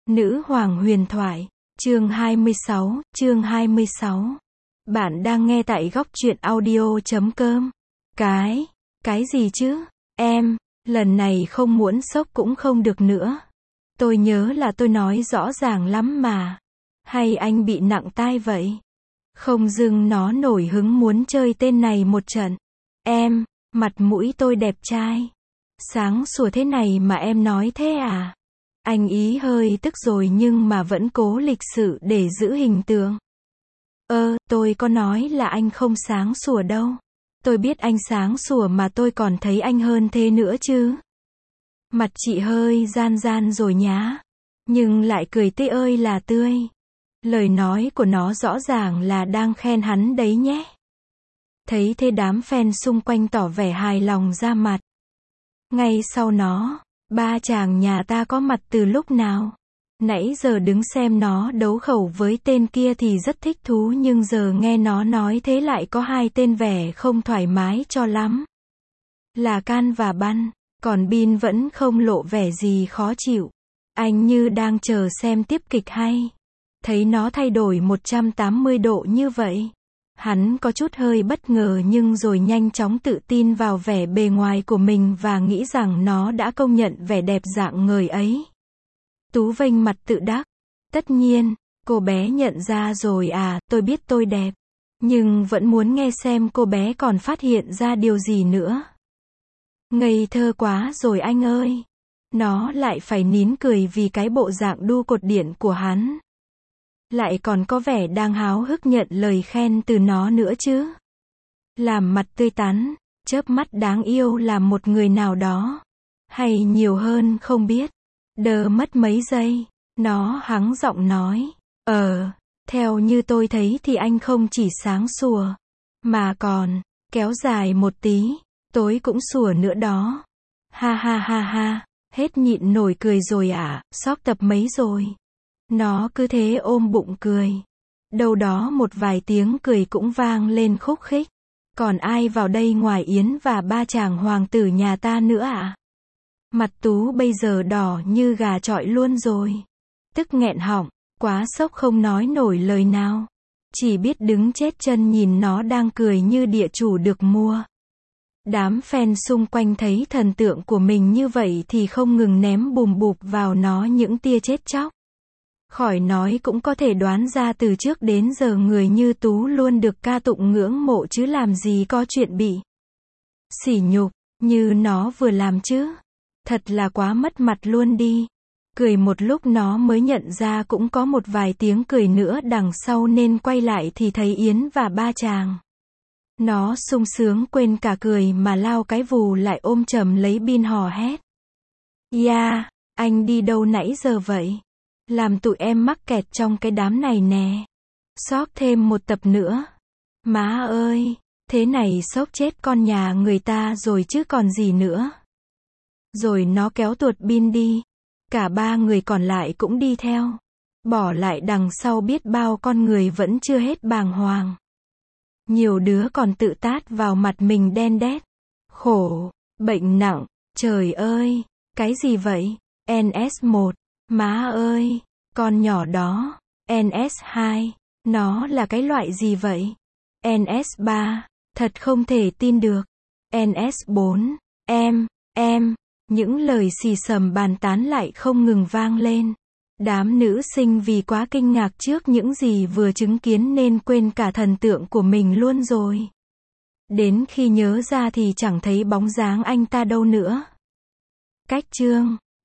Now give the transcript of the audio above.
Nữ hoàng huyền thoại, chương 26. Bạn đang nghe tại góc truyện audio.com. Cái gì chứ? Em, lần này không muốn sốc cũng không được nữa. Tôi nhớ là tôi nói rõ ràng lắm mà. Hay anh bị nặng tai vậy? Không dưng nó nổi hứng muốn chơi tên này một trận. Em, mặt mũi tôi đẹp trai. Sáng sủa thế này mà em nói thế à? Anh ý hơi tức rồi nhưng mà vẫn cố lịch sự để giữ hình tượng. Tôi có nói là anh không sáng sủa đâu. Tôi biết anh sáng sủa mà tôi còn thấy anh hơn thế nữa chứ. Mặt chị hơi gian gian rồi nhá. Nhưng lại cười tươi ơi là tươi. Lời nói của nó rõ ràng là đang khen hắn đấy nhé. Thấy thế đám fan xung quanh tỏ vẻ hài lòng ra mặt. Ngay sau nó, ba chàng nhà ta có mặt từ lúc nào? Nãy giờ đứng xem nó đấu khẩu với tên kia thì rất thích thú nhưng giờ nghe nó nói thế lại có hai tên vẻ không thoải mái cho lắm. Là Can và Băn, còn Bin vẫn không lộ vẻ gì khó chịu. Anh như đang chờ xem tiếp kịch hay. Thấy nó thay đổi 180 độ như vậy. Hắn có chút hơi bất ngờ nhưng rồi nhanh chóng tự tin vào vẻ bề ngoài của mình và nghĩ rằng nó đã công nhận vẻ đẹp rạng ngời ấy. Tú vênh mặt tự đắc. Tất nhiên, cô bé nhận ra rồi à, tôi biết tôi đẹp. Nhưng vẫn muốn nghe xem cô bé còn phát hiện ra điều gì nữa. Ngây thơ quá rồi anh ơi. Nó lại phải nín cười vì cái bộ dạng đu cột điện của hắn. Lại còn có vẻ đang háo hức nhận lời khen từ nó nữa chứ. Làm mặt tươi tắn, chớp mắt đáng yêu làm một người nào đó. Hay nhiều hơn không biết. Đờ mất mấy giây, nó hắng giọng nói. Theo như tôi thấy thì anh không chỉ sáng sủa, mà còn, kéo dài một tí, tối cũng sủa nữa đó. Ha ha ha ha, hết nhịn nổi cười rồi à, sóc tập mấy rồi. Nó cứ thế ôm bụng cười. Đâu đó một vài tiếng cười cũng vang lên khúc khích. Còn ai vào đây ngoài Yến và ba chàng hoàng tử nhà ta nữa ạ? Mặt Tú bây giờ đỏ như gà chọi luôn rồi. Tức nghẹn họng, quá sốc không nói nổi lời nào. Chỉ biết đứng chết chân nhìn nó đang cười như địa chủ được mua. Đám fan xung quanh thấy thần tượng của mình như vậy thì không ngừng ném bùm bụp vào nó những tia chết chóc. Khỏi nói cũng có thể đoán ra từ trước đến giờ người như Tú luôn được ca tụng ngưỡng mộ chứ làm gì có chuyện bị sỉ nhục, như nó vừa làm chứ. Thật là quá mất mặt luôn đi. Cười một lúc nó mới nhận ra cũng có một vài tiếng cười nữa đằng sau nên quay lại thì thấy Yến và ba chàng. Nó sung sướng quên cả cười mà lao cái vù lại ôm chầm lấy Bin hò hét. Yeah, anh đi đâu nãy giờ vậy? Làm tụi em mắc kẹt trong cái đám này nè. Sót thêm một tập nữa. Má ơi, thế này sốc chết con nhà người ta rồi chứ còn gì nữa. Rồi nó kéo tuột Bin đi. Cả ba người còn lại cũng đi theo. Bỏ lại đằng sau biết bao con người vẫn chưa hết bàng hoàng. Nhiều đứa còn tự tát vào mặt mình đen đét. Khổ, bệnh nặng, trời ơi, cái gì vậy? NS1, má ơi, con nhỏ đó. NS2, nó là cái loại gì vậy? NS3, thật không thể tin được. NS4, em, những lời xì xầm bàn tán lại không ngừng vang lên. Đám nữ sinh vì quá kinh ngạc trước những gì vừa chứng kiến nên quên cả thần tượng của mình luôn rồi. Đến khi nhớ ra thì chẳng thấy bóng dáng anh ta đâu nữa. Cách chương